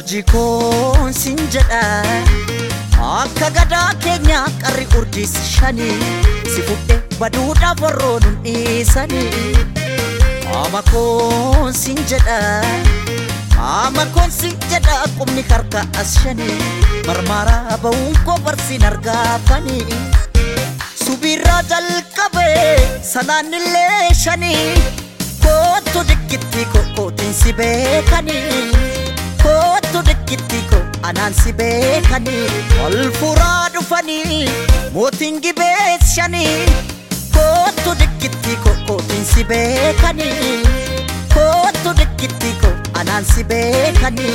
urjikoon sin jedha akka gadaa keenya qarri urjis shani si fudhe baduudhaaf warroon dhiisani amakoon sin jedha qubni harka as shani marmara ba'uun koo barsiin argaafani subirraa jalqabe sanaanillee shani kootu dikkitti kootiin si beekani kootu dikkitti anaan si beekani ol furaa dhufani mootiin gibees shani kootu dikkitti kootiin si beekani kootu dikkitti anaan si beekani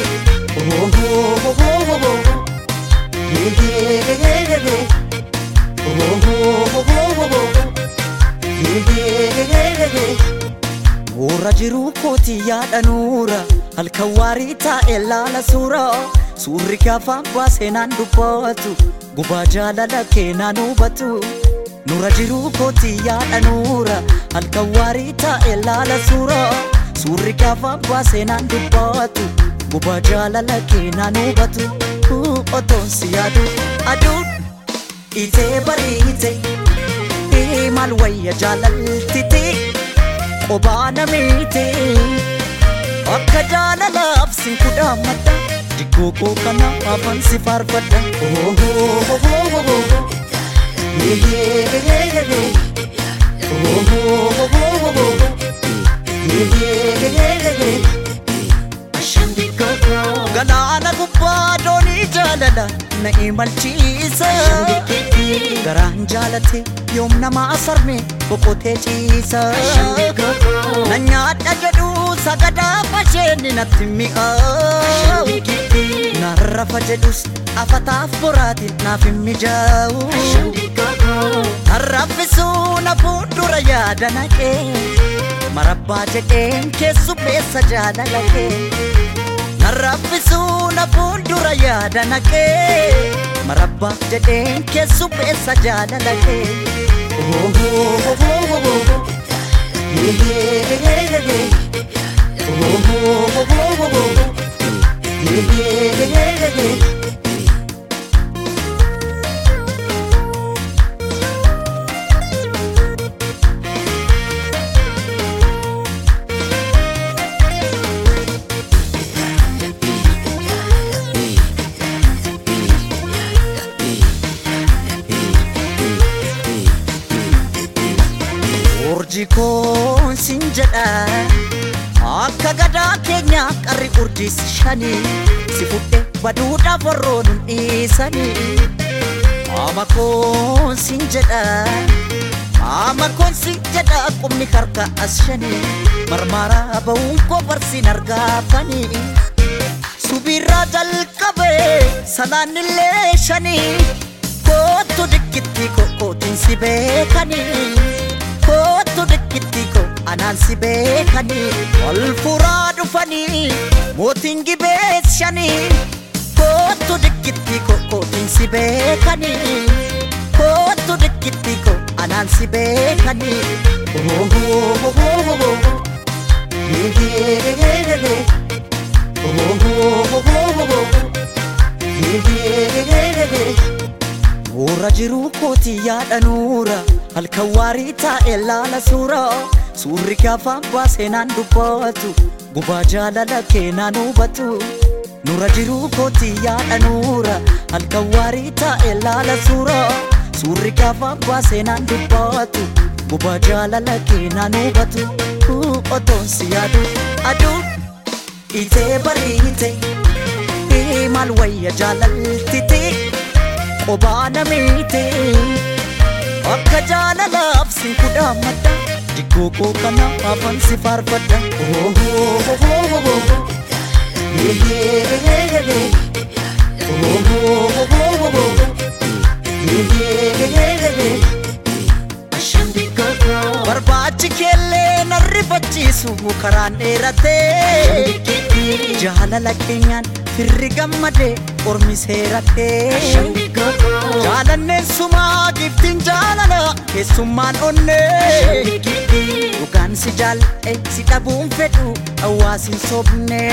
Ora jiru kooti yaada nuura halkan waarii taa'e laala suurri gaafaan baasee naan dubbatu gubaa jaalala kee naan hubatu Nura jiru kooti yaada nuura halkan waarii taa'e laala suurri gaafaan baasee naan dubbatu gubaa jaalala kee naan hubatu otoon si yaadu aduun itee bariite maal wayya jaalaltite Obana mite akka jaalalaaf sin kudhaammadha diggoo kana afaan si faarfadha galaana gubbaa doonii jaalala na imalchiisa garaan jaalate yoom namaa sarme boqotee ciisa na nyaadha jedhu sagadaa fasheenni natti mi'aawu narrafa jedhus afataaf boraatiin naaf hin mijaa'u narraffisuu na fuuldura yaada naqee marabbaa jedheen keessummeessa jaalala kee narraffisuu na fuuldura yaada naqee marabbaa jedheen keessummeessa jaalala kee urjikoon sin jedha akka gadaa keenya qarri urjis shani si fudhe baduudhaaf warroon dhiisani amakoon sin jedha qubni harka as shani marmara ba'uun koo barsiin argaafani subirraa jalqabe sanaanillee shani kootu dikkitti kootiin si beekani kootu dikkitti anaan si beekani ol furaa dhufani mootiin gibees shani kootu dikkitti kootiin si beekani kootu dikkitti anaan si beekani Ora jiru kooti yaada nuura halkan waarii taa'e laala suurri gaafaan baasee naan dubbatu gubaa jaalala kee naan hubatu Nura jiru kooti yaada nuura halkan waarii taa'e laala suurri gaafaan baasee naan dubbatu gubaa jaalala kee naan hubatu otoon si yaadu aduun itee bariite maal wayya jaalaltite Obana mite akka jaalalaaf sin kudhaammadha diggoo kana afaan si faarfadha barbaachi keellee narrifachiisu karaan dheeratee jaalala keenyaan firri gammadee ormi seeratee jaalanneen sumaa giftiin jaalala keessummaan onnee dhugaan si jaal'e si dhabuun fedhu hawaasi sobne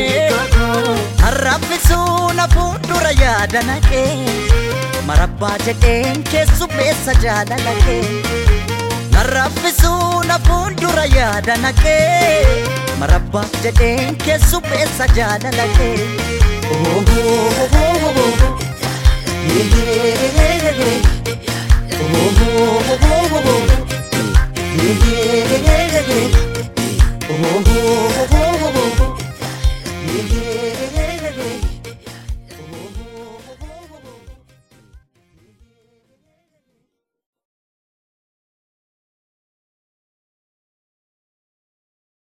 harrabbisuu na fuuldura yaada naqee marabbaa jedheen keessummeessa jaalala kee harrabbisuu na fuuldura yaada naqee marabbaa jedheen keessummeessa jaalala kee oh